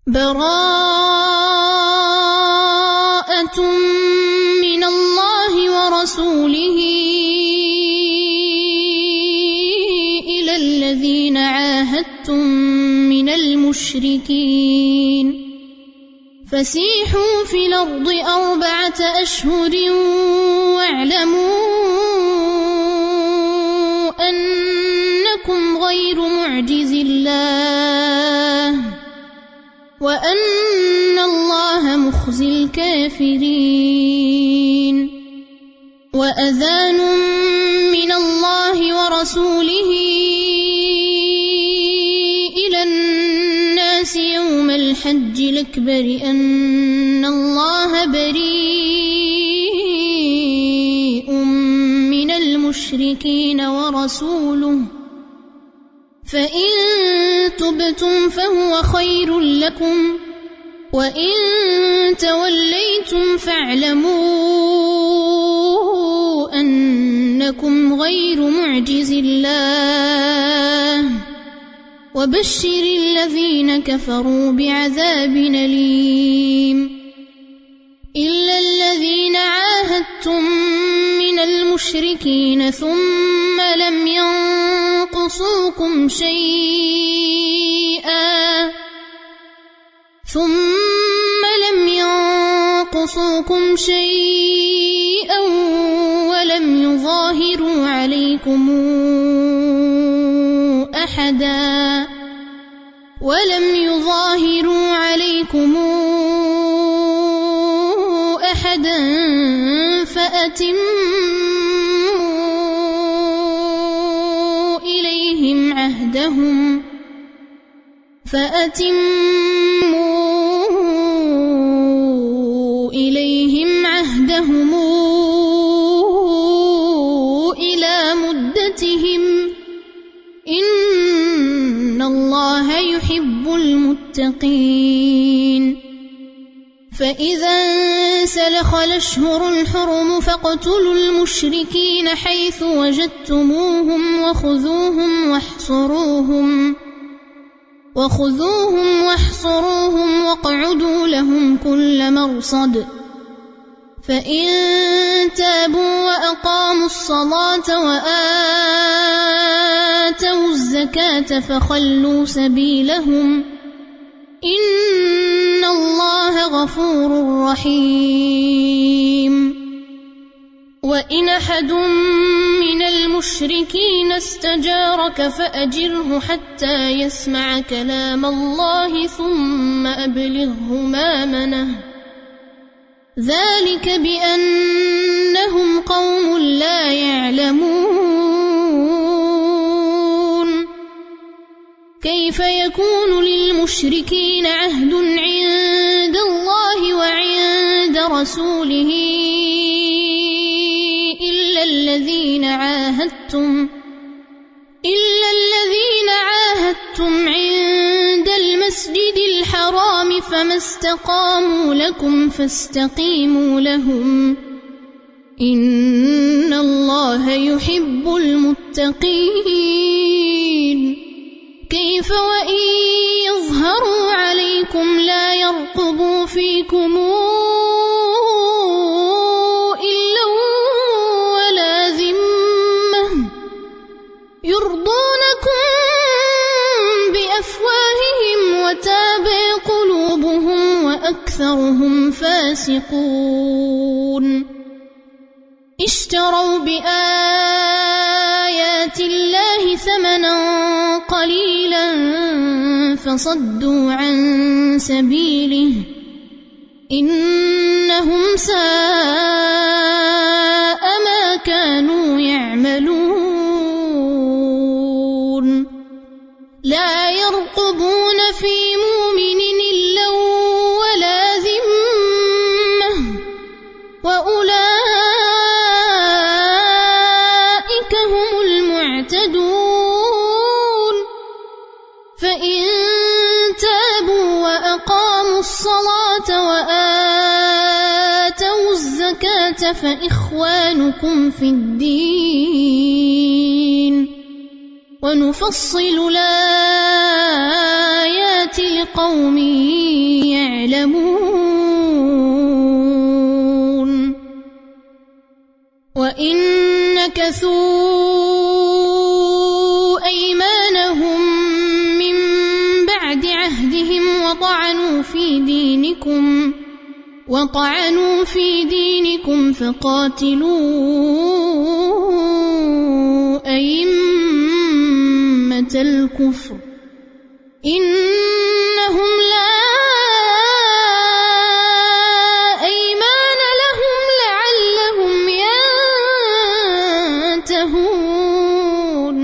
براءة من الله ورسوله إلى الذين عاهدتم من المشركين فسيحوا في الأرض 4 أشهر واعلموا أنكم غير معجز الله وأن الله مخزي الكافرين وأذان من الله ورسوله إلى الناس يوم الحج الأكبر أن الله بريء من المشركين ورسوله فإن تبتم فهو خير لكم وإن توليتم فاعلموا أنكم غير معجز الله وبشر الذين كفروا بعذاب أليم إلا الذين عاهدتم من المشركين ثم لم ينقصوكم شيئا ولم يظاهروا عليكم أحدا فأتموا إليهم عهدهم إلى مدتهم إن الله يحب المتقين فإذا انسلخ الأشهر الحرم فاقتلوا المشركين حيث وجدتموهم وخذوهم واحصروهم واقعدوا لهم كل مرصد فإن تابوا وأقاموا الصلاة وآتوا الزكاة فخلوا سبيلهم إن الله غفور رحيم وإن أحد من المشركين استجارك فأجره حتى يسمع كلام الله ثم أبلغه مأمنه ذلك بأنهم قوم لا يعلمون كيف يكون للمشركين عهد عند الله وعند رسوله إلا الذين عاهدتم عند المسجد الحرام فما استقاموا لكم فاستقيموا لهم إن الله يحب المتقين كيف وإن يظهروا عليكم لا يرقبوا فيكم إلا ولا ذمة يرضونكم بأفواههم وتابع قلوبهم وأكثرهم فاسقون اشتروا بآيات الله ثمنا قليلا فصدوا عن سبيله إنهم ساء ما كانوا يعملون لا يرقبون في مؤمن إلا ولا ذمة وأولئك هم المعتدون فإن تابوا وأقاموا الصلاة وآتوا الزكاة فإخوانكم في الدين ونفصل الآيات لقوم يعلمون وإن نكثوا أيمانهم من بعد عهدهم وطعنوا في دينكم فقاتلوا أئمة الكفر إنهم لا أيمان لهم لعلهم ينتهون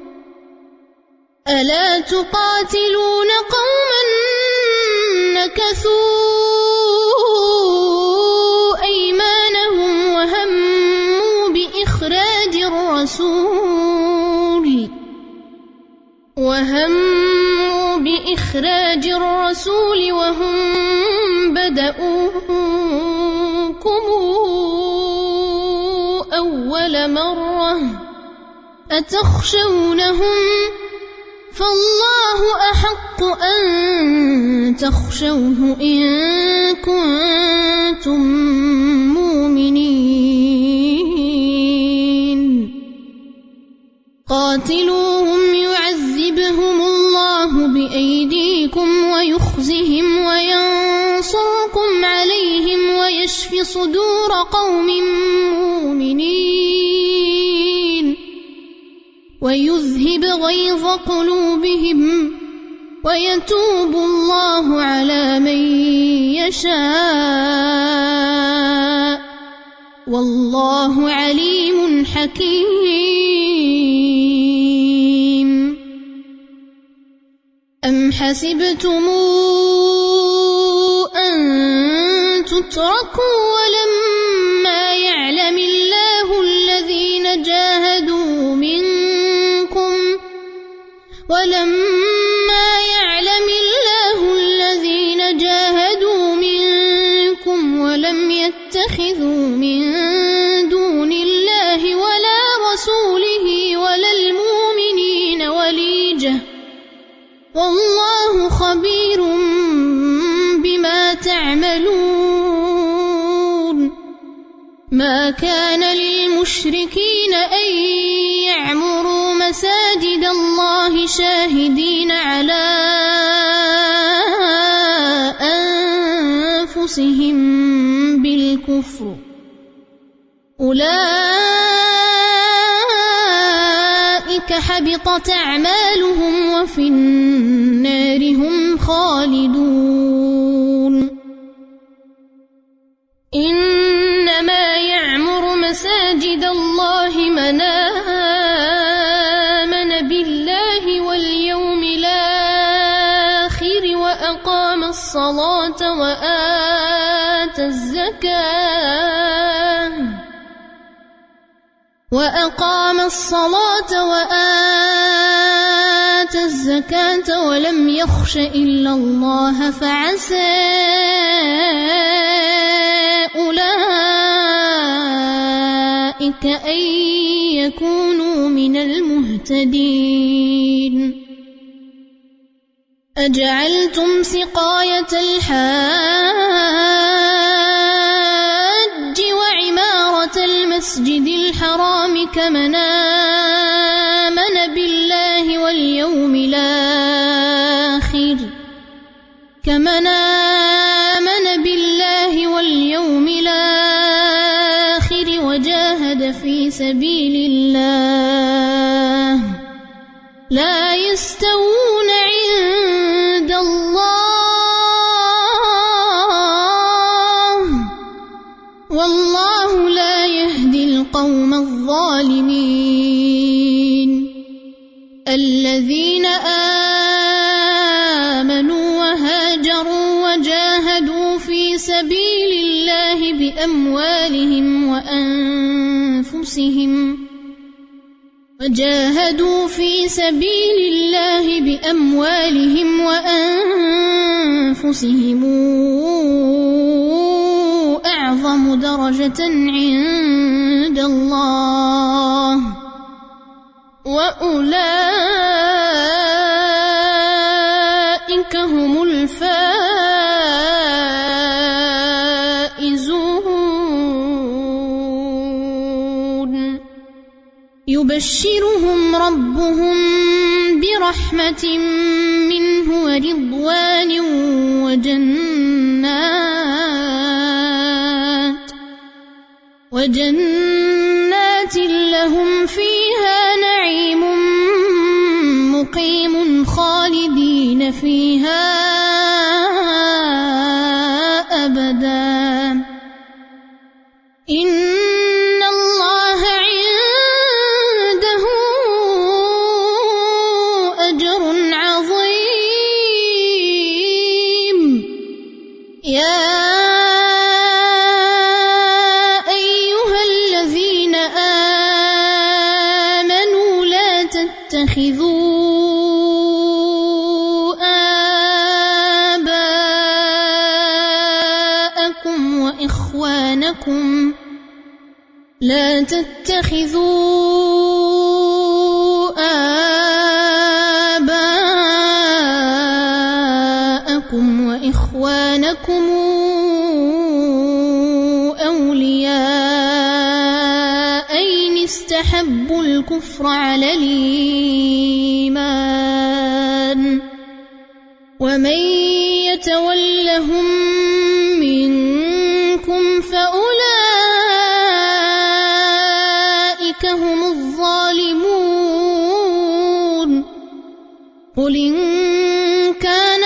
ألا تقاتلون قوما نكثوا أيمانهم وهموا بإخراج الرسول وهم بدؤوكم أول مرة أتخشونهم فالله أحق أن تخشوه إن كنتم مؤمنين قاتلوهم يعذبهم الله بأيديكم ويخزهم وينصركم عليهم ويشف صدور قوم مؤمنين ويذهب غيظ قلوبهم ويتوب الله على من يشاء والله عليم حكيم أم حسبتم أن تتركوا ولما يعلم الله الذين جاهدوا منكم ولم يتخذوا من دون الله ولا رسوله ولا المؤمنين وليجة والله خبير بما تعملون ما كان للمشركين أن يعمروا مساجد الله شاهدين على أنفسهم بالكفر أولئك حبطت أعمالهم وفي النار هم خالدون إنما يعمر مساجد الله من آمن بالله واليوم الآخر وأقام الصلاة وآتى الزكاة ولم يخش إلا الله فعسى أولئك أن يكونوا من المهتدين أجعلتم سقاية الحاج وعمارة المسجد الحرام كمن آمن بالله واليوم الآخر وجاهد في سبيل الله لا يستوون عند الله والله لا يهدي القوم الظالمين الذين آمنوا وهاجروا وجاهدوا في سبيل الله بأموالهم وأنفسهم أعظم درجة عند الله وأولئك هم الفائزون يبشرهم ربهم برحمة منه ورضوان وجنات لهم فيها نعيم مقيم خالدين فيها أبدا إن الله عنده أجر عظيم يا لا تتخذوا آباءكم وإخوانكم أولياء إن استحبوا الكفر على الإيمان ومن يتولهم منكم فأولئك هم الظالمون قل إن كان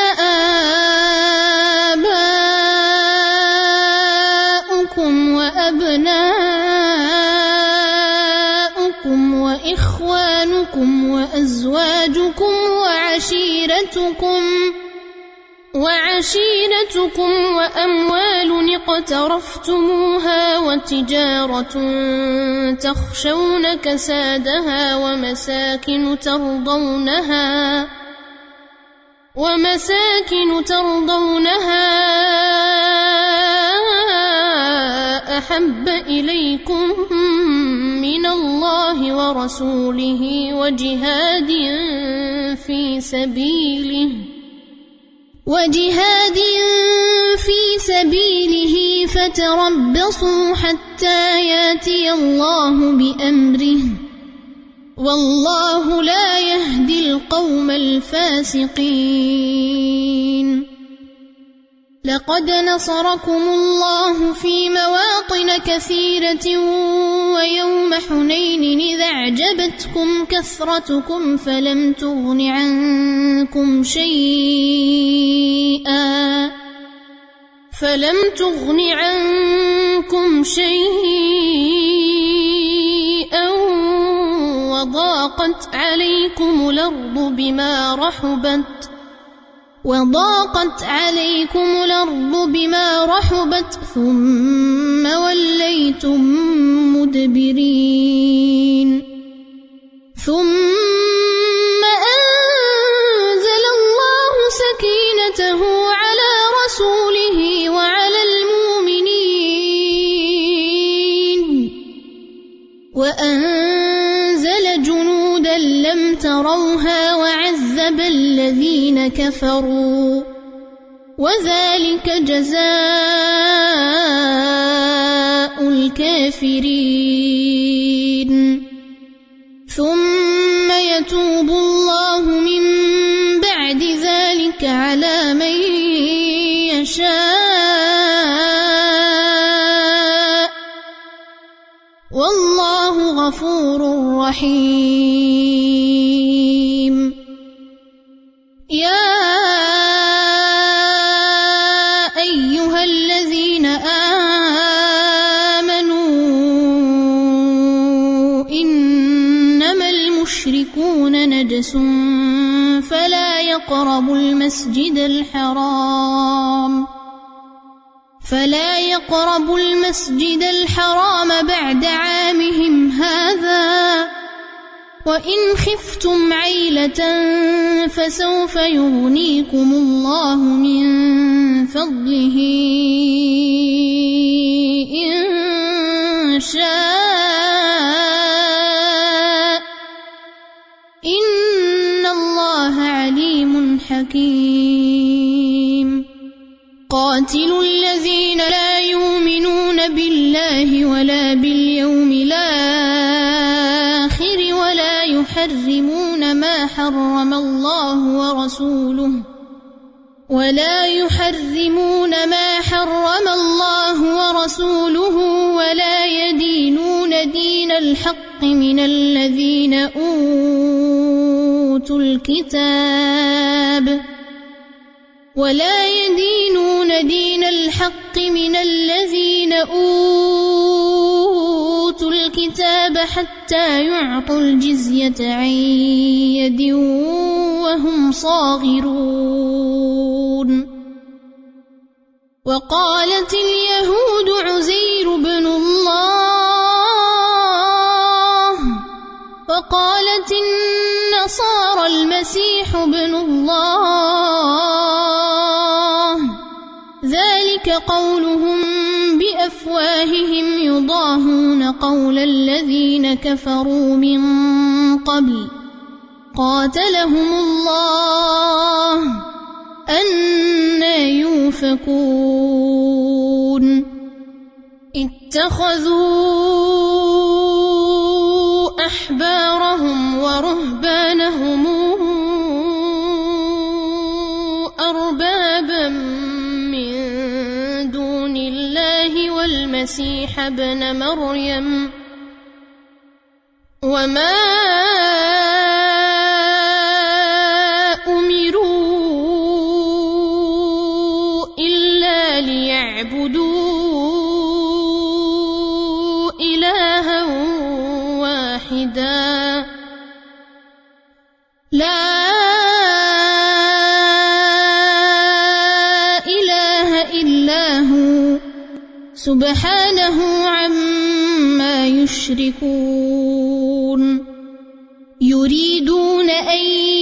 آباؤكم وأبناؤكم وإخوانكم وأزواجكم وعشيرتكم وأموال اقترفتموها وتجارة تخشون كسادها ومساكن ترضونها أحب إليكم من الله ورسوله وجهاد في سبيله فتربصوا حتى ياتي الله بأمره والله لا يهدي القوم الفاسقين لقد نصركم الله في مواطن كثيرة ويوم حنين إذا أعجبتكم كثرتكم فلم تغن عنكم شيئا وضاقت عليكم الأرض بما رحبت ثم وليتم مدبرين ثم أنزل الله سكينته على رسوله وعلى المؤمنين وأنزل جنودا لم تروها وعذب الذين كفروا وذلك جزاء الكافرين ثم يتوب الله من بعد ذلك على من يشاء والله غفور رحيم يا أيها الذين آمنوا إنما المشركون نجس فلا يقربوا المسجد الحرام بعد عامهم هذا وإن خفتم عيلة فسوف يغنيكم الله من فضله إن شاء قاتلوا الذين لا يؤمنون بالله ولا باليوم الآخر ولا يحرمون ما حرم الله ورسوله ولا يدينون دين الحق من الذين أوتوا الكتاب حتى يعطوا الجزية عن يد وهم صاغرون. وقالت اليهود عزير بن الله وقالت النصارى المسيح بن الله، ذلك قولهم بأفواههم يضاهون قول الذين كفروا من قبل قاتلهم الله أنى يؤفكون. اتخذوا أحبارهم ورهبانهم أربابا من دون الله والمسيح ابن مريم وما أمروا إلا ليعبدوا إلها واحدا لا إله إلا هو سبحانه عما يشركون. يريدون أن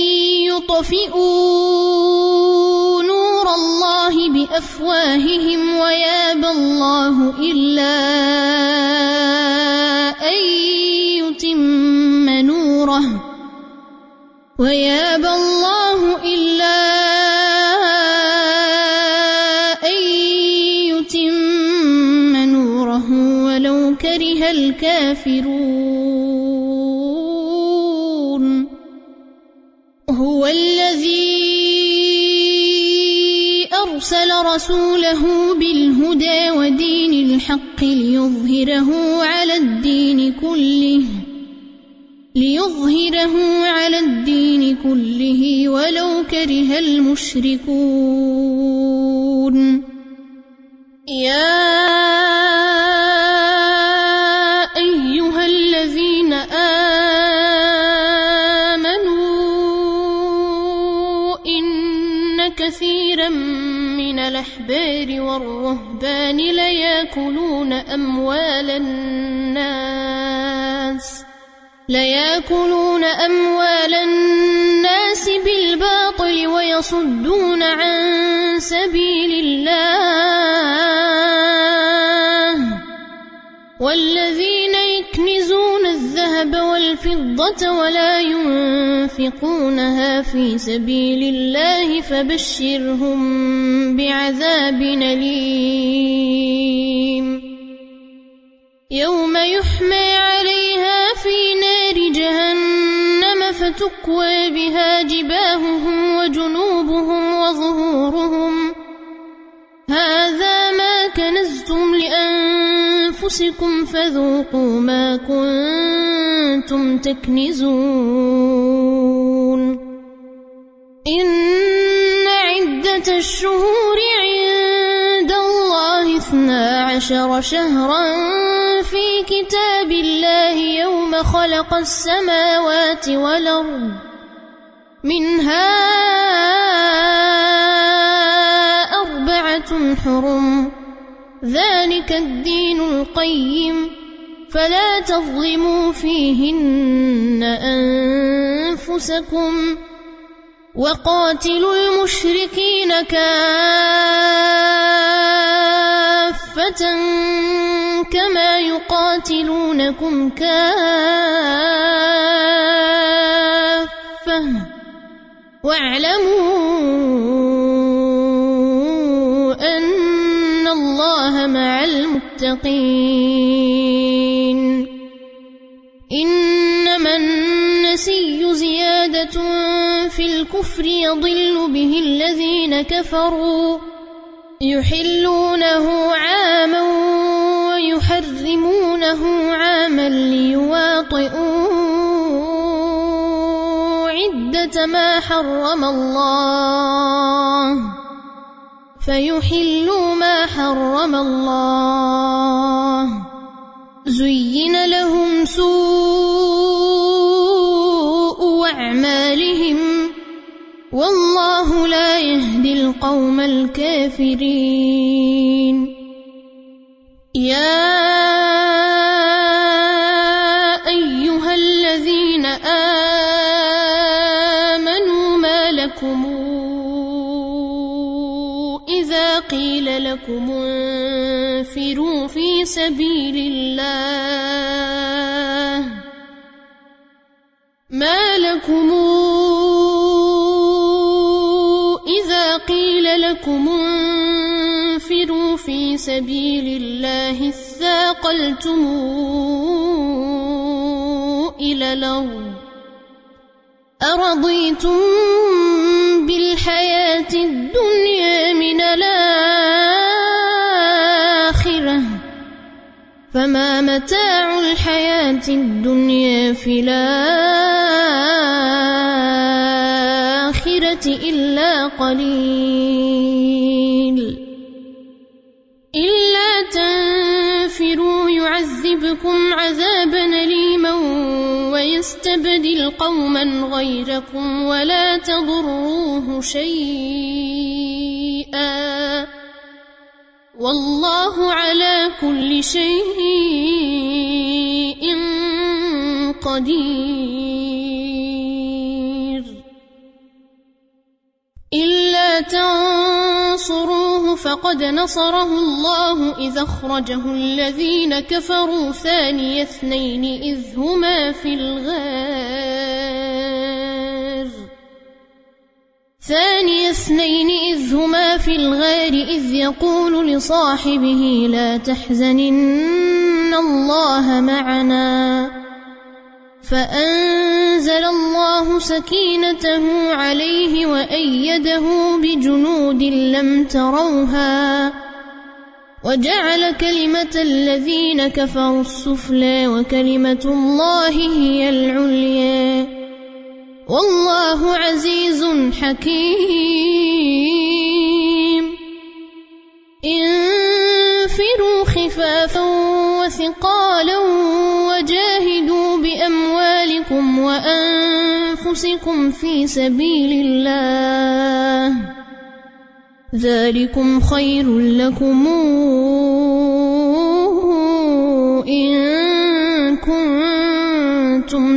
يطفئوا نور الله بأفواههم ويابى الله إلا أن يتم نوره ولو كره الكافرون. هو الذي أرسل رسوله بالهدى ودين الحق ليظهره على الدين كله ولو كره المشركون. يا أيها الذين آمنوا إن كثيرا من الأحبار والرهبان ليأكلون أموال الناس بالباطل ويصدون عن سبيل الله. والذين يكنزون الذهب والفضة ولا ينفقونها في سبيل الله فبشرهم بعذاب أليم يوم يحمى عليها في نار جهنم فتكوى بها جباههم وجنوبهم وظهورهم هذا ما كنزتم لأنفسكم فذوقوا ما كنتم تكنزون. إن عدة الشهور عند الله 12 شهرا في كتاب الله يوم خلق السماوات والأرض منها 4 حرم ذلك الدين القيم فلا تظلموا فيهن أنفسكم وقاتلوا المشركين كافة كما يقاتلونكم كافة واعلموا أن المتقين إنما النسي زيادة في الكفر يضل به الذين كفروا يحلونه عاما ويحرمونه عاما ليواطئوا عدة ما حرم الله فيحلوا ما حرم الله زين لهم سوء أعمالهم والله لا يهدي القوم الكافرين يا أيها الذين آمنوا ما لكم إذا قيل لكم انفروا في سبيل الله ما لكم إذا قيل لكم انفروا في سبيل الله اثاقلتم إلى الأرض أرضيتم بالحياة الدنيا من الآخرة فما متاع الحياة الدنيا في الآخرة إلا قليل إلا تنفروا يعذبكم عذابا أليما ويستبدل قوما غيركم ولا تضروه شيئا والله على كل شيء قدير إلا تنصروه فقد نصره الله إذ أخرجه الذين كفروا ثاني اثنين إذ هما في الغار إذ يقول لصاحبه لا تحزن إن الله معنا فأنزل الله سكينته عليه وأيده بجنود لم تروها وجعل كلمة الذين كفروا السفلى وكلمة الله هي العليا والله عزيز حكيم انفروا خفافا وثقالا وجاهدوا بأموالكم وأنفسكم في سبيل الله ذلكم خير لكم إن كنتم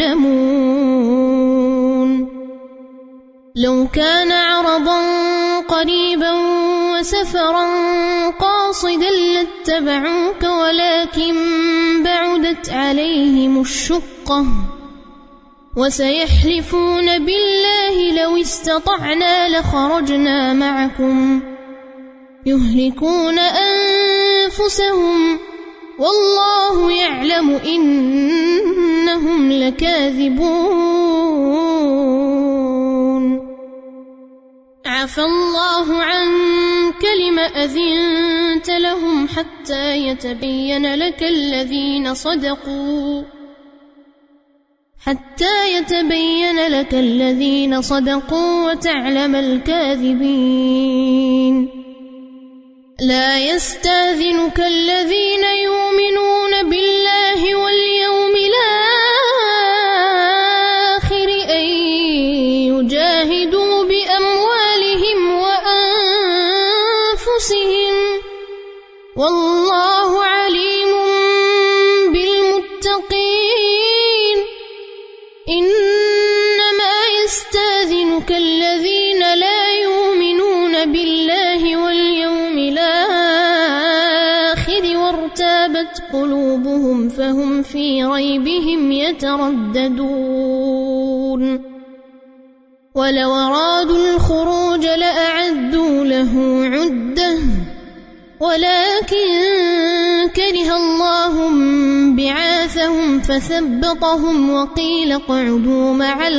تعلمون لو كان عرضا قريبا وسفرا قاصدا لاتبعوك ولكن بعدت عليهم الشقة وسيحلفون بالله لو استطعنا لخرجنا معكم يهلكون أنفسهم والله يعلم إنهم لكاذبون عفى الله عنك لم أذنت لهم حتى يتبين لك الذين صدقوا وتعلم الكاذبين لا يستأذنك الذين يؤمنون بالله واليوم الآخر أن يجاهدوا بأموالهم وأنفسهم والله عليم بالمتقين إنما يستأذنك الذين لا يؤمنون بالله واليوم الآخر وارتابت قلوبهم فهم في ريبهم يترددون ولو أرادوا الخروج لأعدوا له عدة ولكن كره الله بعاثهم فثبطهم وقيل اقعدوا مع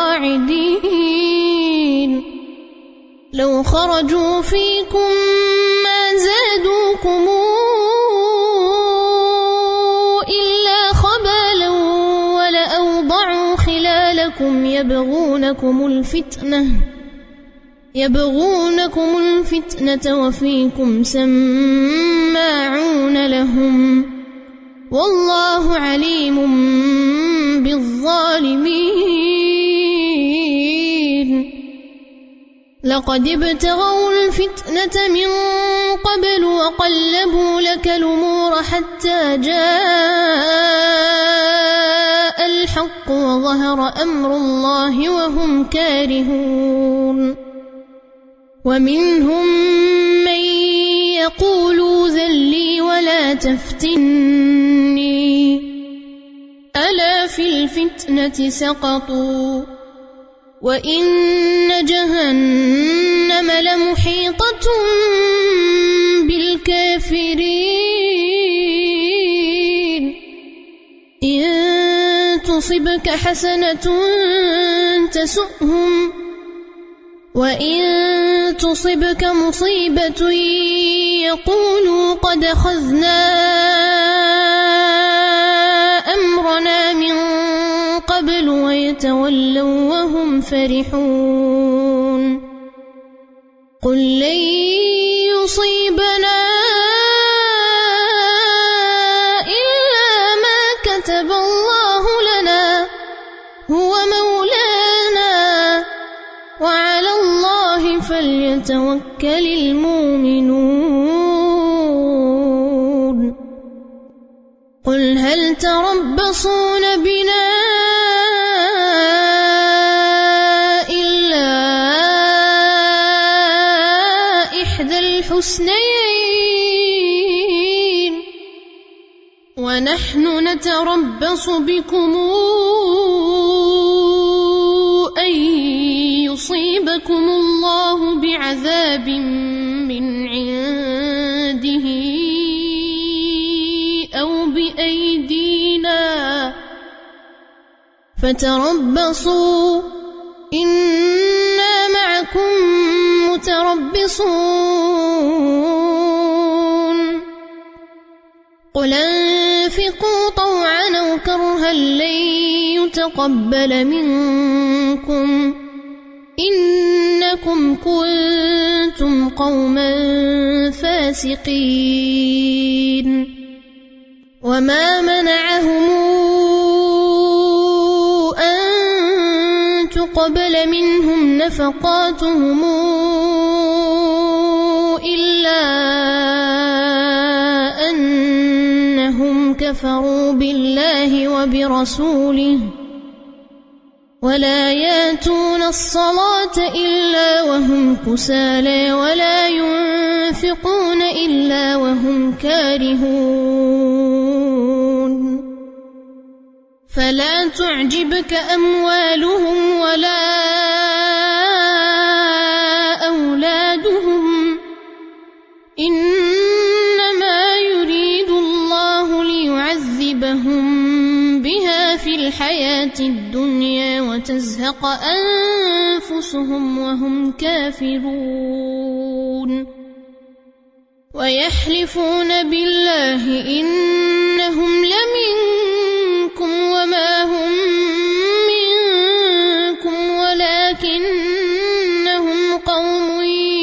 القاعدين لو خرجوا فيكم ما زادوكم إلا خبالا ولأوضعوا خلالكم يبغونكم الفتنة وفيكم سماعون لهم والله عليم بالظالمين لقد ابتغوا الفتنة من قبل وقلبوا لك الأمور حتى جاء الحق وظهر أمر الله وهم كارهون ومنهم من يقول ذلي ولا تفتني ألا في الفتنة سقطوا وإن جهنم لمحيطة بالكافرين إن تصبك حسنة تسؤهم وإن تصبك مصيبة يقولوا قد أخذنا أمرنا من قبل ويتولوا وهم فرحون قل لن يصيبنا إلا ما كتب الله لنا هو مولانا وعلى الله فليتوكل المؤمنون قل هل تربصون بنا إلا إحدى الحسنيين ونحن نتربص بكم أن يصيبكم الله بعذاب من عنده أو بأيدينا فتربصوا إنا معكم متربصون قل انفقوا طوعا أو كرها لن يتقبل منكم إنكم كنتم قوما فاسقين وما منعهم أن تقبل منهم نفقاتهم إلا أنهم كفروا بالله وبرسوله ولا ياتون الصلاة إلا وهم كسالى ولا ينفقون إلا وهم كارهون فلا تعجبك أموالهم ولا أولادهم إنما يريد الله ليعذبهم بها في الحياة الدنيا وتزهق أنفسهم وهم كافرون ويحلفون بالله إنهم لمنكم وما هم منكم ولكنهم قوم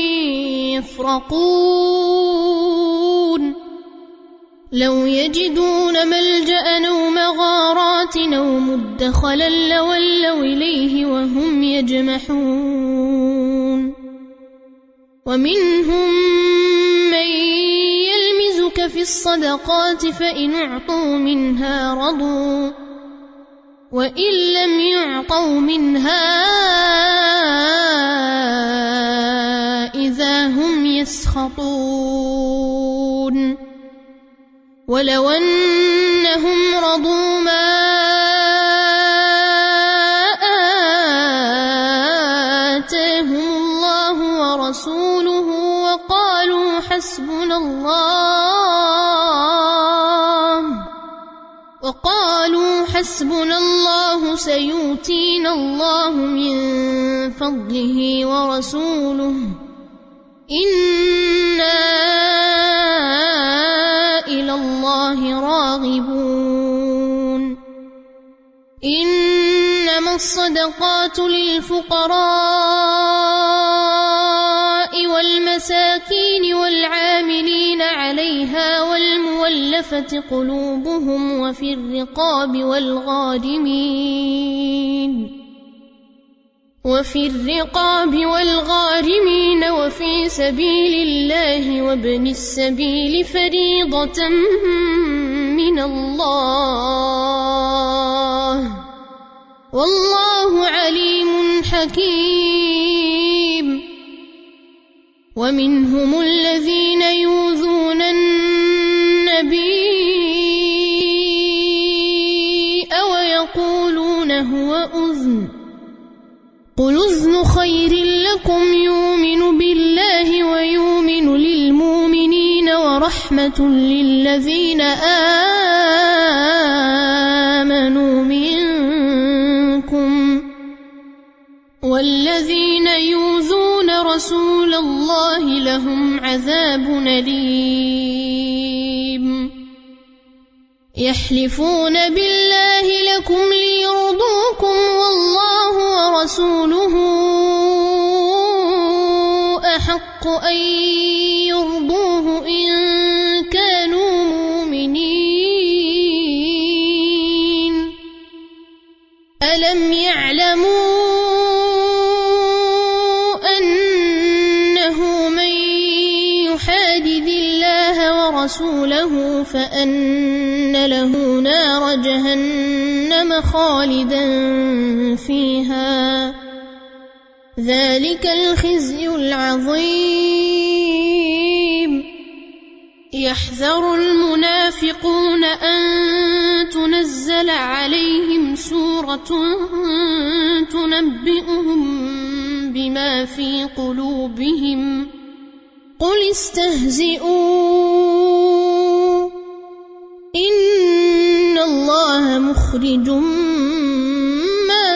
يفرقون لو يجدون ملجأ أو مغارات أو مدخلا لولوا إليه وهم يجمحون ومنهم من يلمزك في الصدقات فإن أعطوا منها رضوا وإن لم يعطوا منها إذا هم يسخطون ولو أنهم رضوا ما آتاهم الله ورسوله وقالوا حسبنا الله وقالوا حسبنا الله سيؤتينا الله من فضله ورسوله إنا إلى الله راغبون إنما الصدقات للفقراء والمساكين والعاملين عليها والمولفة قلوبهم وفي الرقاب والغارمين وفي سبيل الله وابن السبيل فريضة من الله والله عليم حكيم ومنهم الذين يؤذون النبي ويقولون هو أذن قل أذن خير لكم يؤمن بالله ويؤمن للمؤمنين ورحمة للذين آمنوا منكم والذين يؤذون رسول الله لهم عذاب أليم يحلفون بالله لكم ليرضوكم والله ورسوله أحق أن يرضوه إن كانوا مؤمنين ألم يعلموا أنه من يحادد الله ورسوله فأن له نار جهنم خالدا فيها ذلك الخزي العظيم يحذر المنافقون أن تنزل عليهم سورة تنبئهم بما في قلوبهم قل استهزئوا إن الله مخرج ما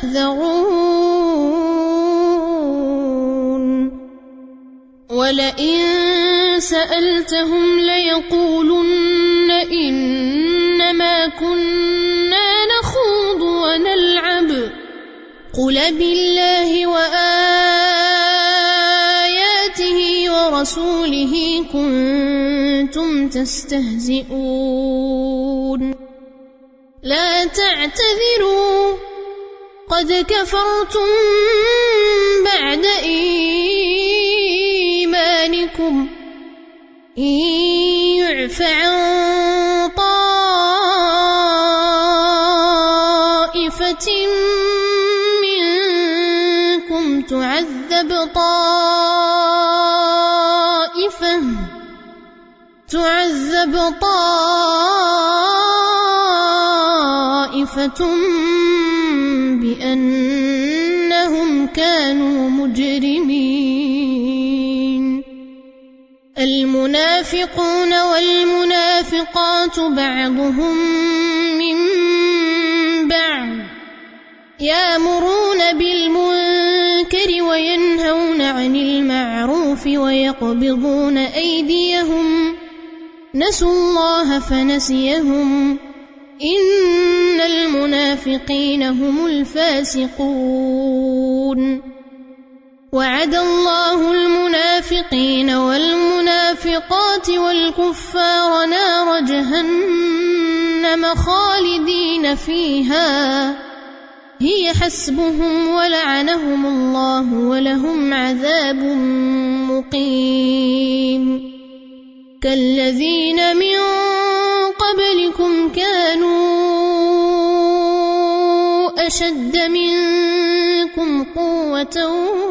تحذرون ولئن سألتهم ليقولن إنما كنا نخوض ونلعب قل بالله وآياته ورسوله كنتم تستهزئون لا تعتذروا قد كفرتم بعد إيمانكم إن يعف عن طائفة منكم تعذب طائفة بأنهم كانوا مجرمين المنافقون والمنافقات بعضهم من بعض يأمرون بالمنكر وينهون عن المعروف ويقبضون أيديهم نسوا الله فنسيهم إن المنافقين هم الفاسقون وعد الله المنافقين والمنافقات والكفار نار جهنم خالدين فيها هي حسبهم ولعنهم الله ولهم عذاب مقيم كالذين من قبلكم كانوا أشد منكم قوة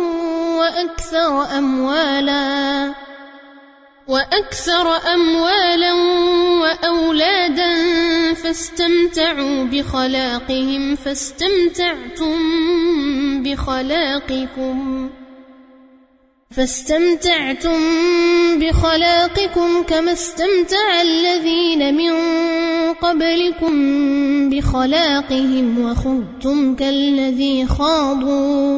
وأكثر أموالا وأولادا فاستمتعوا بخلاقهم فاستمتعتم خلاقكم كما استمتع الذين من قبلكم بخلاقهم وخضتم كالذي خاضوا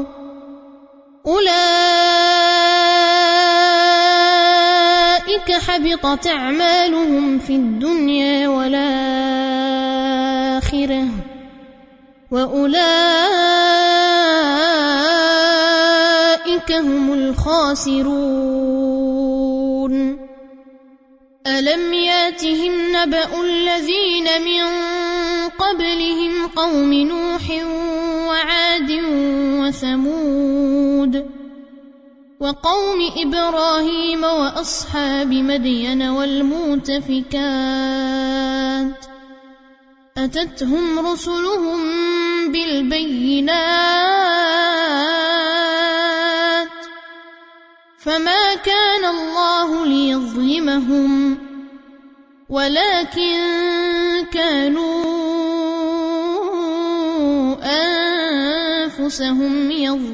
أولئك حبطت أعمالهم في الدنيا والآخرة وأولئك هم الخاسرون. ألم ياتهم نبأ الذين من قبلهم قوم نوح وعاد وثمود وقوم إبراهيم وأصحاب مدين والمؤتفكات أتتهم رسلهم بالبينات فما كان الله ليظلمهم ولكن كانوا أنفسهم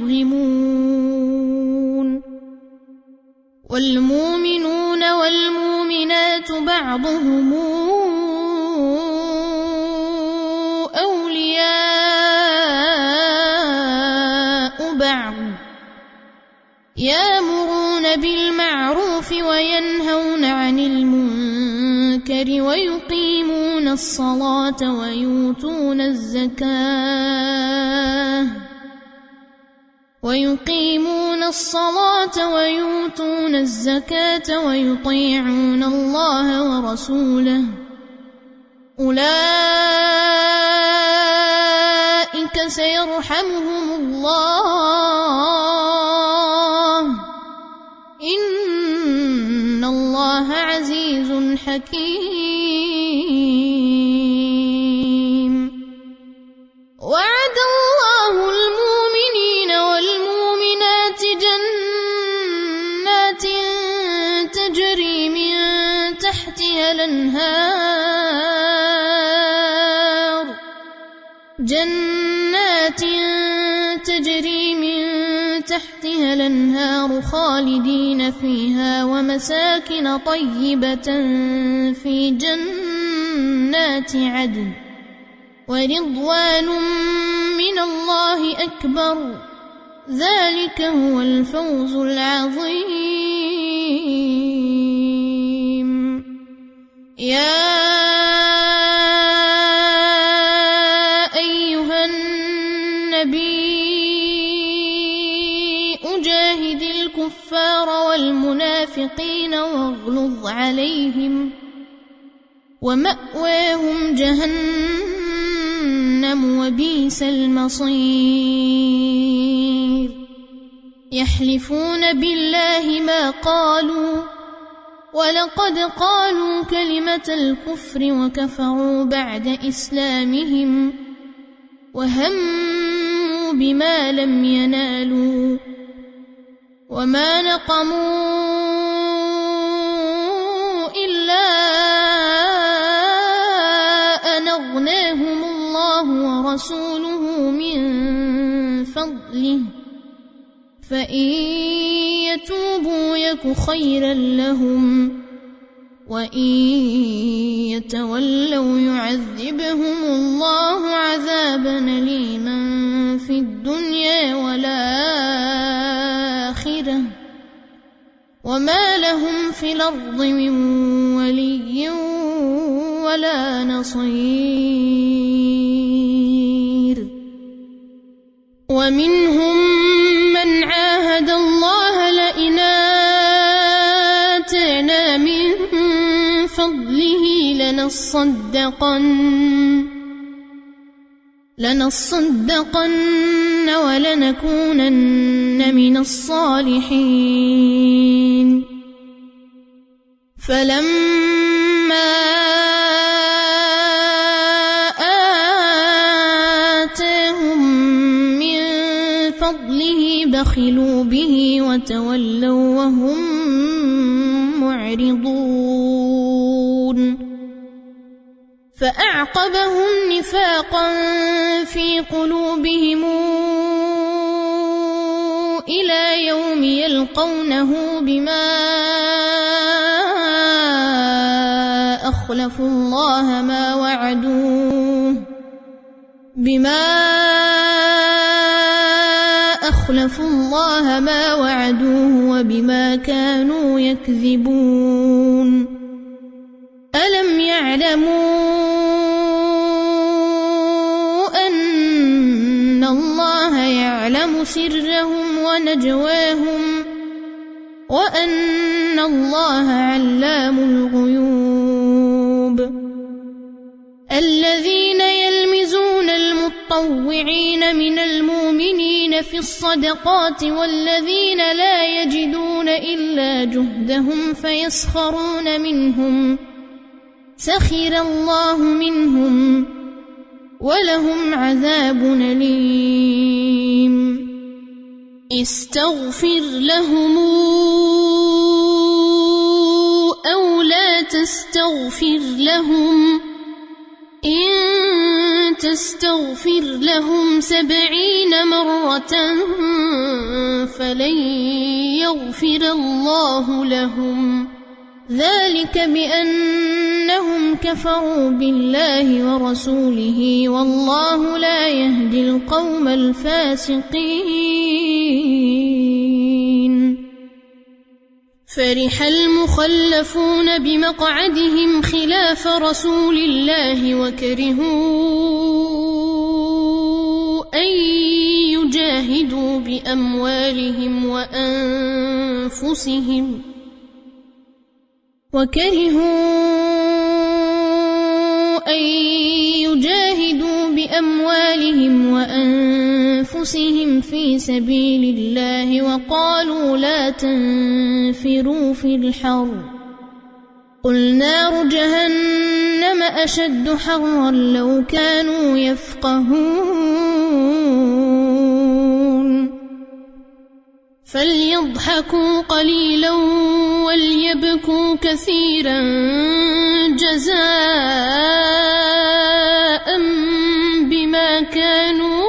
يظلمون. والمؤمنون والمؤمنات بعضهم أولياء بعض يأمرون بالمعروف وينهون عن المنكر ويقيمون الصلاة ويؤتون الزكاة ويطيعون الله ورسوله أولئك سيرحمهم الله إن الله عزيز حكيم. وعد الله المؤمنين والمؤمنات جنات تجري من تحتها الأنهار خالدين فيها ومساكن طيبة في جنات عدن ورضوان من الله أكبر ذلك هو الفوز العظيم. يا أيها النبي أجاهد الكفار والمنافقين واغلظ عليهم ومأواهم جهنم وبئس المصير. يحلفون بالله ما قالوا ولقد قالوا كلمة الكفر وكفروا بعد إسلامهم وهموا بما لم ينالوا وما نقموا إلا أن أغناهم الله ورسوله من فضله فإن يتوبوا يك خيرا لهم وإن يتولوا يعذبهم الله عذابا أليما في الدنيا والآخرة وما لهم في الأرض من ولي ولا نصير. ومنهم من عاهد الله لئن آتانا من فضله لنصدقن ولنكونن من الصالحين. فلما آتاهم من فضله بخلوا به وتولوا وهم معرضون. فأعقبهم نفاقا في قلوبهم إلى يوم يلقونه بما أخلفوا الله ما وعدوه وبما كانوا يكذبون ألم يعلموا أن الله يعلم سرهم ونجواهم وأن الله علام الغيوب الذين يلمزون المطوعين من المؤمنين في الصدقات والذين لا يجدون إلا جهدهم فيسخرون منهم سخر الله منهم ولهم عذاب أليم استغفر لهم أو لا تستغفر لهم إن تستغفر لهم 70 مرة فلن يغفر الله لهم ذلك بأنهم كفروا بالله ورسوله والله لا يهدي القوم الفاسقين فرح المخلفون بمقعدهم خلاف رسول الله وكرهوا أن يجاهدوا بأموالهم وأنفسهم في سبيل الله وقالوا لا تنفروا في الحر قل نار جهنم أشد حرا لو كانوا يفقهون فليضحكوا قليلا وليبكوا كثيرا جزاء بما كانوا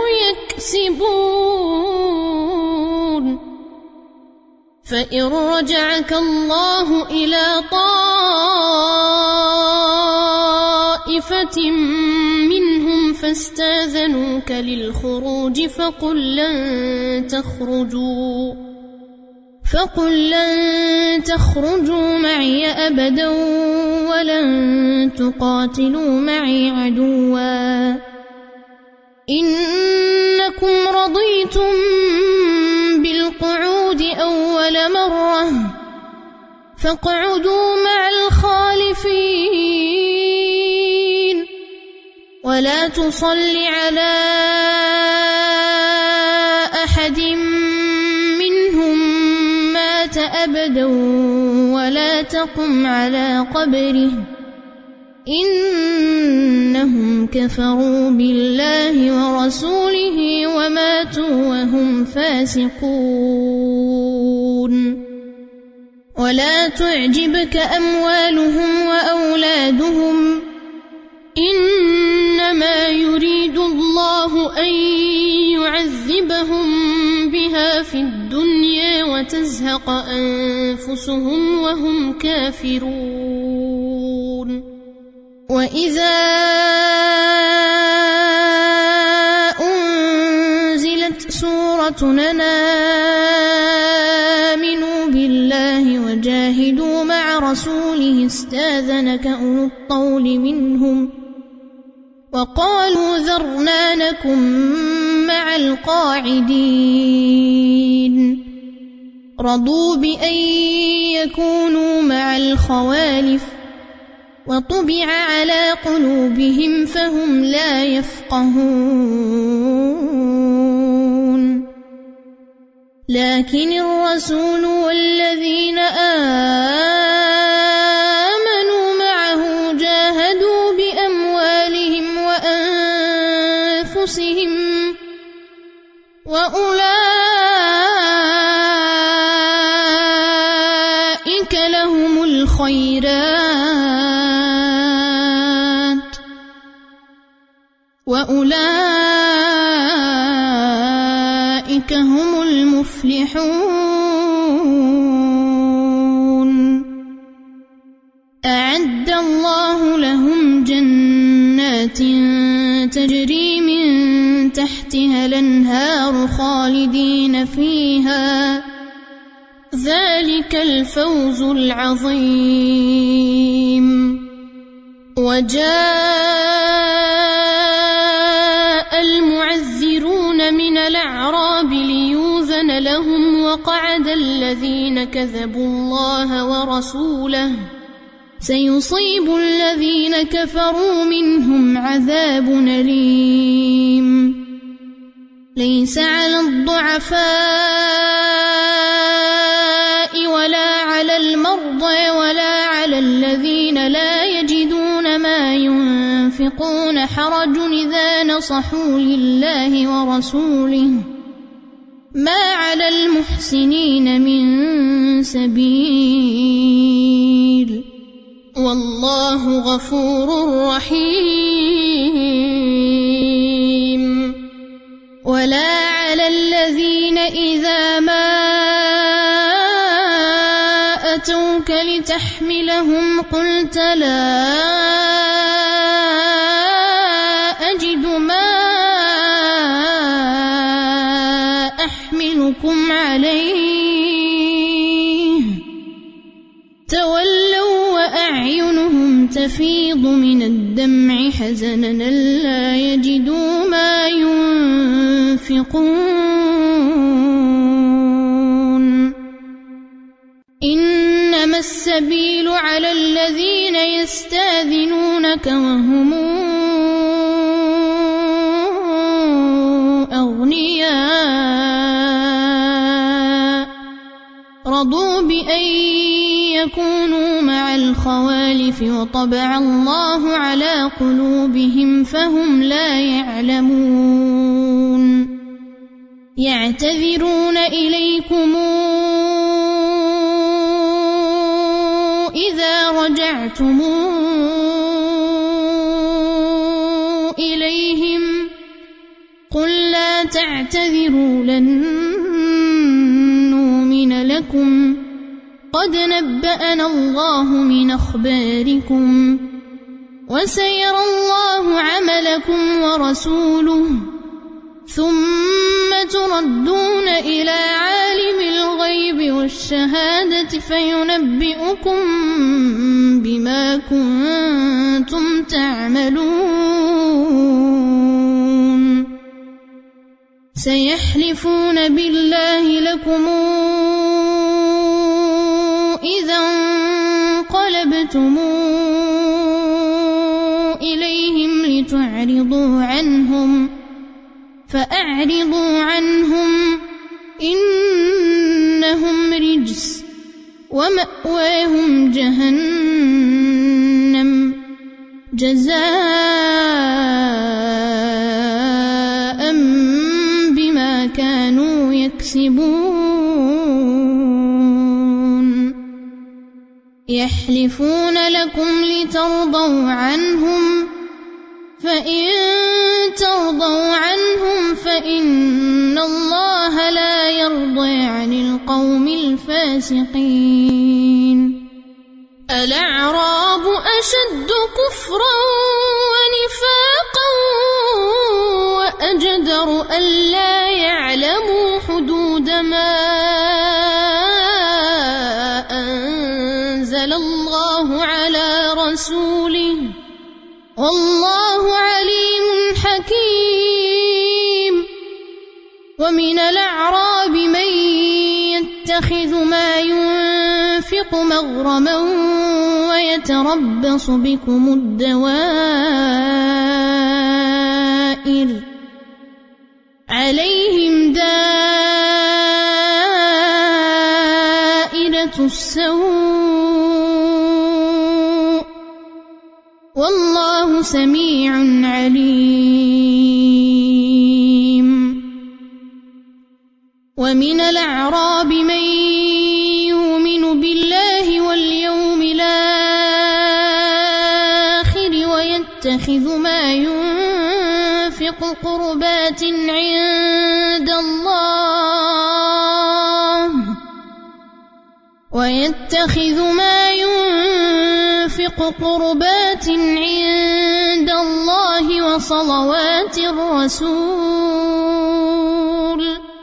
يكسبون فإن رجعك الله إلى طائفة منهم فاستاذنوك للخروج فقل لن تخرجوا معي أبدا ولن تقاتلوا معي عدوا إنكم رضيتم بالقعود أول مرة فاقعدوا مع الخالفين ولا تصل على أحد منهم مات أبدا ولا تقم على قبره إنهم كفروا بالله ورسوله وماتوا وهم فاسقون ولا تعجبك أموالهم وأولادهم إنما يريد الله أن يعذبهم بها في الدنيا وتزهق أنفسهم وهم كافرون وإذا أنزلت سورة آمنوا بالله وجاهدوا مع رسوله استاذنك أولو الطول منهم وقالوا ذرنا نكن مع القاعدين رضوا بأن يكونوا مع الخوالف وطبع على قلوبهم فهم لا يفقهون لكن الرسول والذين آمنوا معه جاهدوا بأموالهم وأنفسهم وأولئك لهم الخيرات وأولئك هم المفلحون أعد الله لهم جنات تجري من تحتها الأنهار خالدين فيها، ذلك الفوز العظيم. وجاء المعذرون من الأعراب ليؤذن لهم، وقعد الذين كذبوا الله ورسوله، سيصيب الذين كفروا منهم عذاب أليم. ليس على الضعفاء ولا على المرضى ولا على الذين لا يجدون ما ينفقون حرج إذا نصحوا لله ورسوله، ما على المحسنين من سبيل، والله غفور رحيم. ولا على الذين إذا ما أتوك لتحملهم قلت لا أجد ما أحملكم عليه، تولوا وأعينهم تفيض من الدمع حزنا ألا يجدوا ما ينفقون. إنما السبيل على الذين يستاذنونك وهم أغنياء، رضوا بأن يكونوا مع الخوالف وطبع الله على قلوبهم فهم لا يعلمون. يعتذرون إليكم إذا رجعتم إليهم، قل لا تعتذروا لن نؤمن لكم قد نبأنا الله من أخباركم، وسيرى الله عملكم ورسوله، ثم تردون إلى عالم الغيب والشهادة فينبئكم بما كنتم تعملون. سيحلفون بالله لكم إذا انقلبتم إليهم لتعرضوا عنهم، فأعرضوا عنهم إنهم رجس ومأواهم جهنم جزاء بما كانوا يكسبون. يحلفون لكم لترضوا عنهم، فإن ترضوا عنهم فإن الله لا يرضى عن القوم الفاسقين. الأعراب أشد كفرا ونفاقا وأجدر ألا يعلموا حدود ما أنزل الله على رسوله، والله عليم حكيم. ومن الأعراب من يتخذ ما ينفق مغرما ويتربص بكم الدوائر، عليهم دائرة السوء، والله سميع عليم. ومن الأعراب من يؤمن بالله واليوم الآخر ويتخذ ما ينفق قربات عند الله، أحق قربات عند الله وصلوات الرسول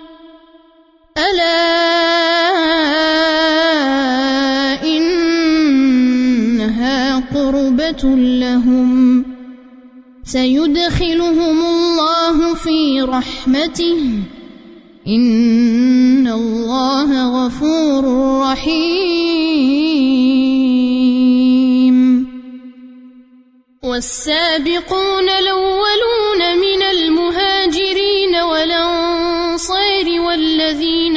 ألا إنها قربة لهم سيدخلهم الله في رحمته إن الله غفور رحيم والسابقون الأولون من المهاجرين والأنصار والذين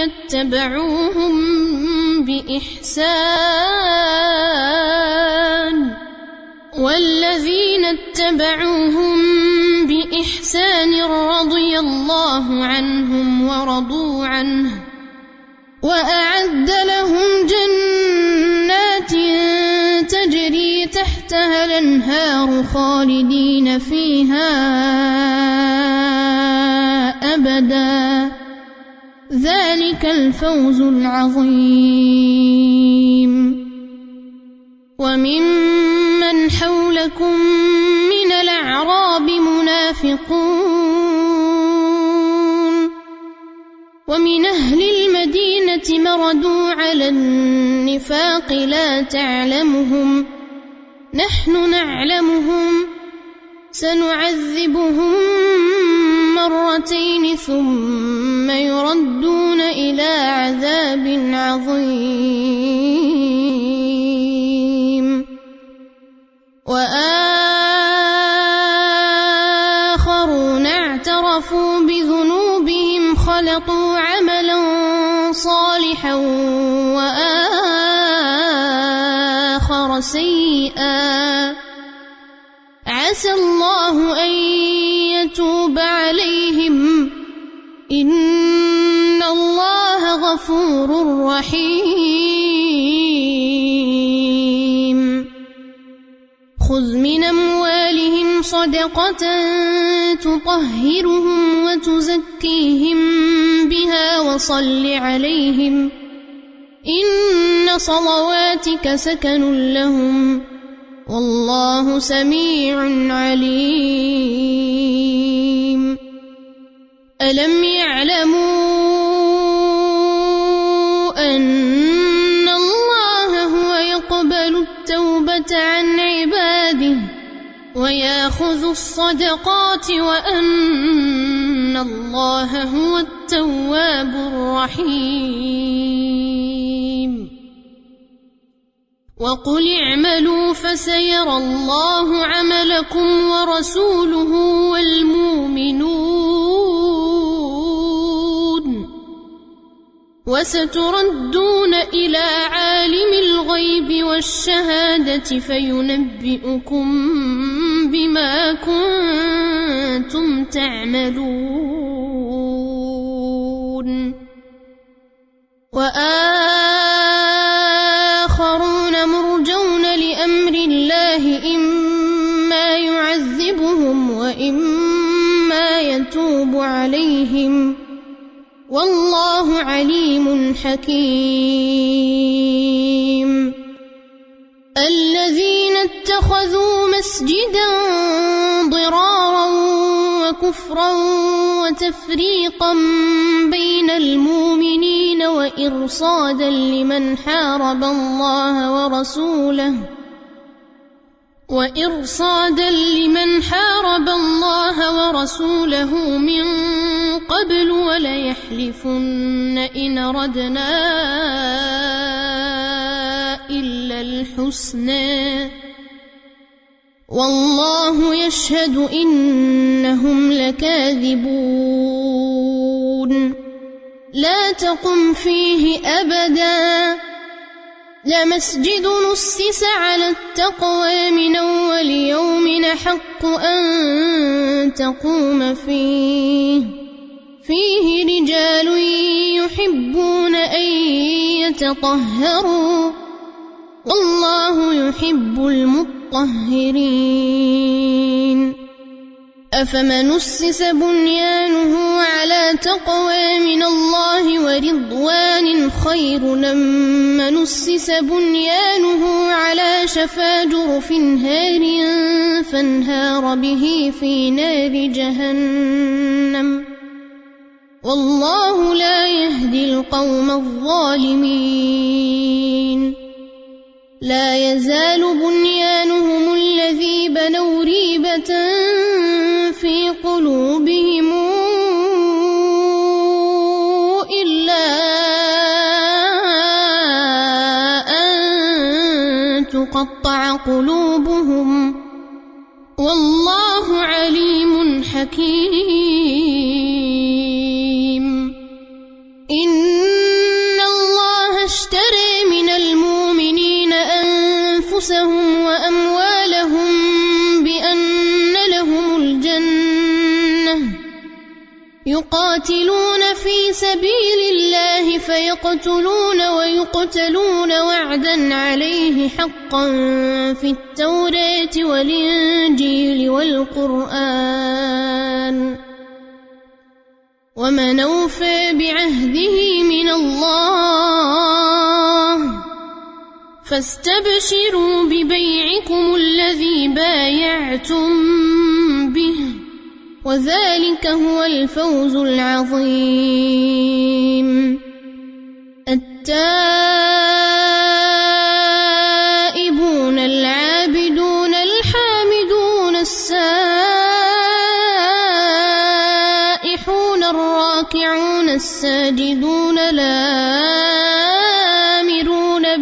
اتبعوهم بإحسان رضي الله عنهم ورضوا عنه وأعد لهم جنات تجري تحتها الأنهار خالدين فيها أبدا ذلك الفوز العظيم وممن حولكم من الأعراب منافقون ومن أهل المدينة مردوا على النفاق لا تعلمهم نحن نعلمهم سنعذبهم مرتين ثم يردون إلى عذاب عظيم وآخرون اعترفوا بذنوبهم خلطوا عملا صالحا وآخر سيئا عسى الله أن يتوب عليهم إن الله غفور رحيم خذ من أموالهم صدقة تطهرهم وتزكيهم بها وصل عليهم إن صلواتك سكن لهم والله سميع عليم ألم يعلموا أن الله هو يقبل التوبة عن عباده ويأخذ الصدقات وأن الله هو التواب الرحيم وقل اعملوا فسيرى الله عملكم ورسوله والمؤمنون وستردون إلى عالم الغيب والشهادة فينبئكم بما كنتم تعملون وآخرون مرجون لأمر الله إما يعذبهم وإما يتوب عليهم والله عليم حكيم الذين اتخذوا مسجدا ضرارا وكفرا وتفريقا بين المؤمنين وإرصادا لمن حارب الله ورسوله من قبل وليحلفن إن أردنا إلا الحسنى والله يشهد إنهم لكاذبون لا تقم فيه أبدا لمسجد نسس على التقوى من أول يوم حق أن تقوم فيه رجال يحبون أن يتطهروا والله يحب المطهرين أفمن أسس بنيانه على تقوى من الله ورضوان خير أم من أسس بنيانه على شفا جرف هار فانهار به في نار جهنم والله لا يهدي القوم الظالمين لا يزال بنيانهم الذي بنوا ريبة في قلوبهم إلا أن تقطع قلوبهم والله عليم حكيم إن الله اشترى من المؤمنين أنفسهم وأموالهم بأن لهم الجنة يقاتلون في سبيل الله فيقتلون ويقتلون وعدا عليه حقا في التوراة والإنجيل والقرآن ومن أوفى بعهده من الله فاستبشروا ببيعكم الذي بايعتم به وذلك هو الفوز العظيم التائبون العابدون الحامدون السائحون الراكعون الساجدون الآمرون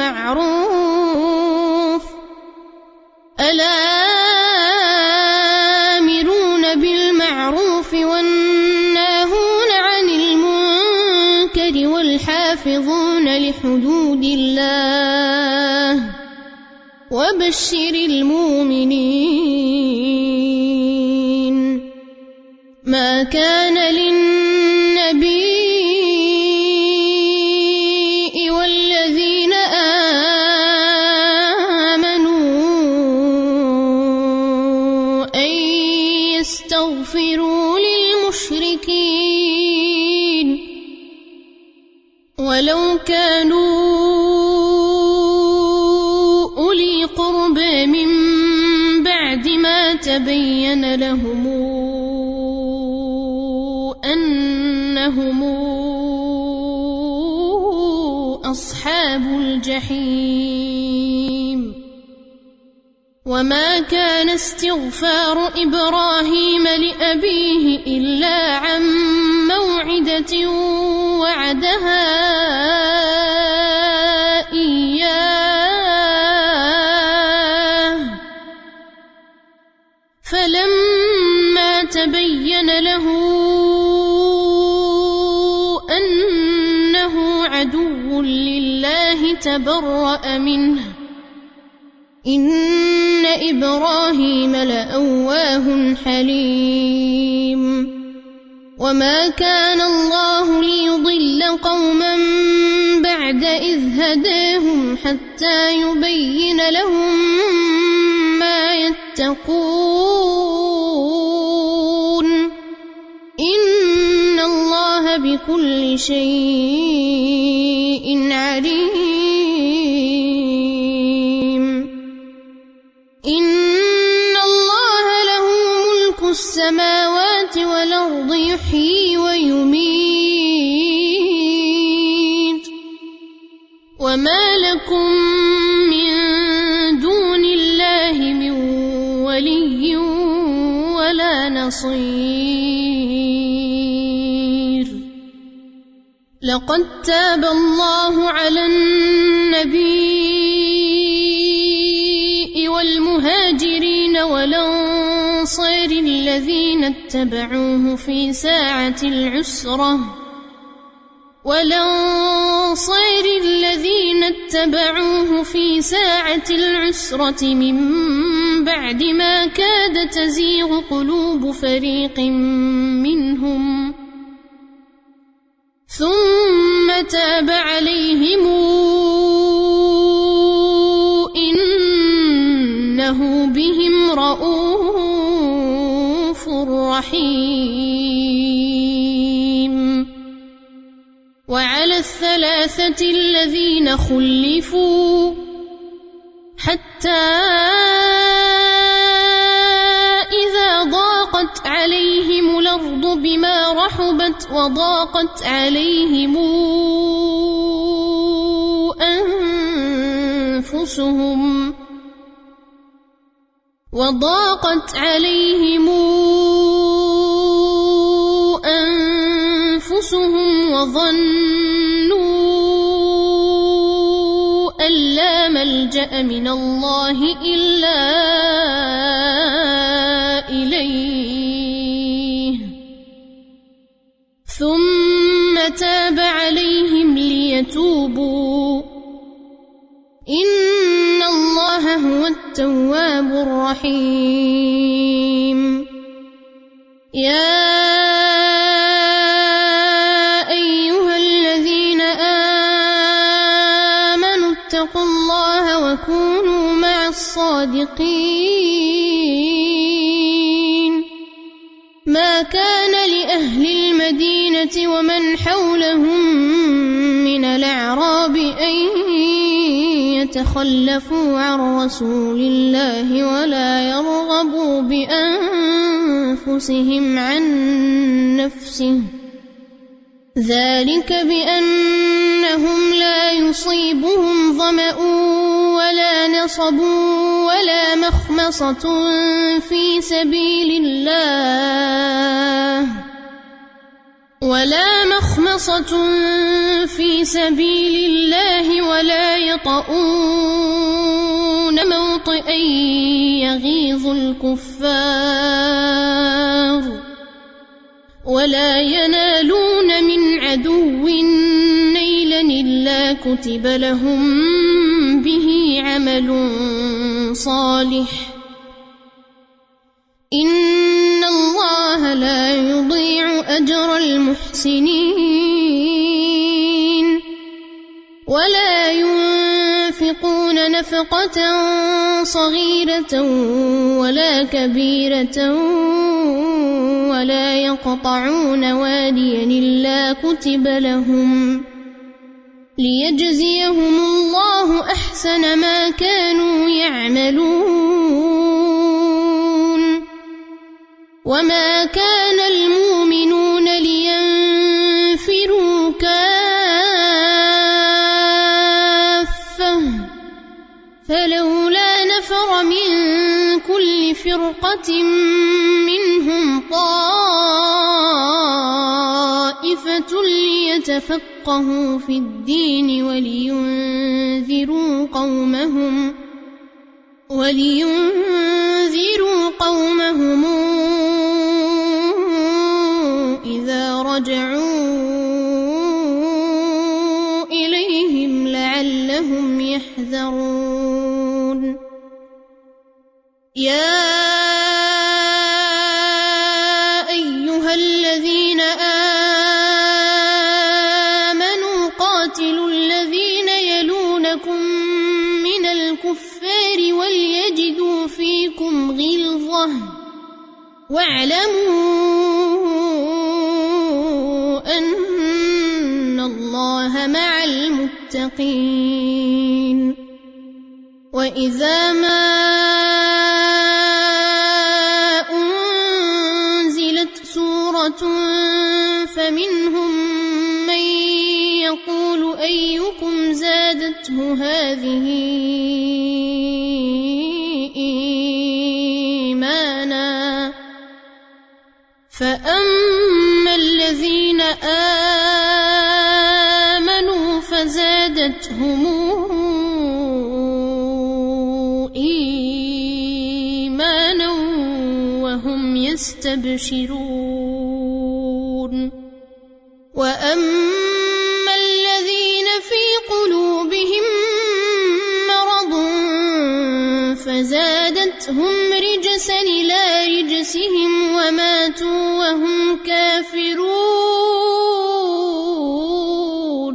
بالمعروف والناهون عن المنكر والحافظون لحدود الله وبشر المؤمنين ما كان للنبي والذين آمنوا أن يستغفروا للمشركين ولو كانوا أولي قربى من بعد ما تبين لهم أنهم أصحاب الجحيم وما كان استغفار إبراهيم لأبيه إلا عن موعدة وعدها إياه فلما تبين له أنه عدو لله تبرأ منه إن إبراهيم لأواه حليم وما كان الله ليضل قوما بعد إذ هداهم حتى يبين لهم ما يتقون إن الله بكل شيء عليم إن الله له ملك السماوات والأرض يحيي ويميت وما لكم من دون الله من ولي ولا نصير لقد تاب الله على النبي والمهاجرين والأنصار الذين اتبعوه في ساعة العسرة من بعد ما كاد تزيغ قلوب فريق منهم ثم تاب عليهم إنه بهم رءوف رحيم. وعلى الثلاثة الذين خلفوا حتى إذا ضاقت عليهم الأرض بما رحبت وضاقت عليهم أنفسهم وظنوا أن لا ملجأ من الله إلا إليه ثم تاب عليهم ليتوبوا إن الله هو التواب الرحيم. يا أيها الذين آمنوا اتقوا الله وكونوا مع الصادقين. ما كان لأهل المدينة ومن حولهم من الأعراب أن يتخلفوا عن رسول الله ولا يرغبوا بأنفسهم عن نفسه، ذلك بأنهم لا يصيبهم ظمأ ولا نصب ولا مخمصة في سبيل الله ولا يطؤون موطئا يغيظ الكفار ولا ينالون من عدو نيلا إلا كتب لهم به عمل صالح إن الله لا يضيع أجر المحسنين. ولا ينفقون نفقة صغيرة ولا كبيرة ولا يقطعون واديا إلا كتب لهم ليجزيهم الله أحسن ما كانوا يعملون. وما كان المؤمنون لينفروا كافة فلولا نفر من كل فرقة منهم طائفة ليتفقهوا في الدين ولينذروا قومهم إذا رجعوا إليهم لعلهم يحذرون. يا أيها الذين آمنوا قاتلوا الذين يلونكم من الكفار وليجدوا فيكم غلظة واعلموا أن الله مع المتقين. وإذا ما أنزلت سورة فمنهم من يقول أيكم زادته هذه إيمانا فأما الذين آمنوا فزادتهم إيمانا وهم يستبشرون. وأما الذين في قلوبهم مرض فزادتهم رجسا إلى رجسهم وماتوا وهم كافرون.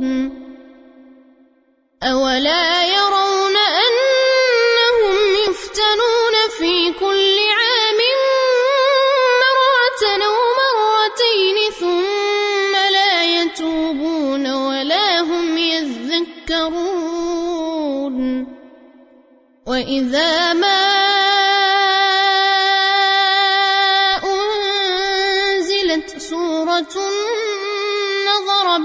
أولا يرون أنهم يفتنون في كل عام مرة وإذا ما أنزلت سورة نظر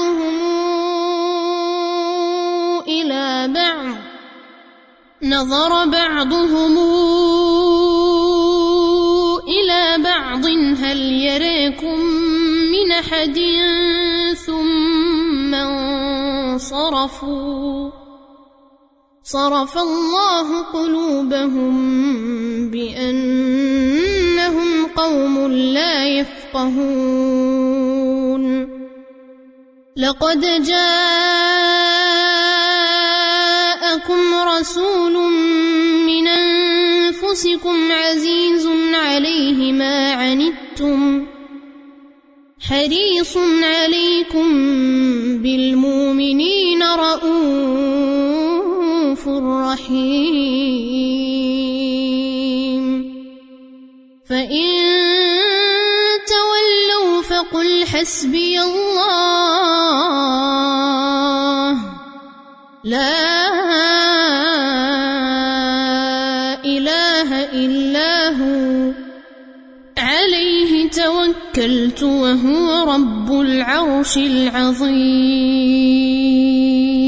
بعضهم إلى بعض هل يراكم من أحد ثم انصرفوا صرف الله قلوبهم بأنهم قوم لا يفقهون لقد جاءكم رسول من أنفسكم عزيز عليه ما عنتم حريص عليكم بالمؤمنين رؤوف رحيم فإن تولوا فقل حسبي الله لا إله إلا هو عليه توكلت وهو رب العرش العظيم.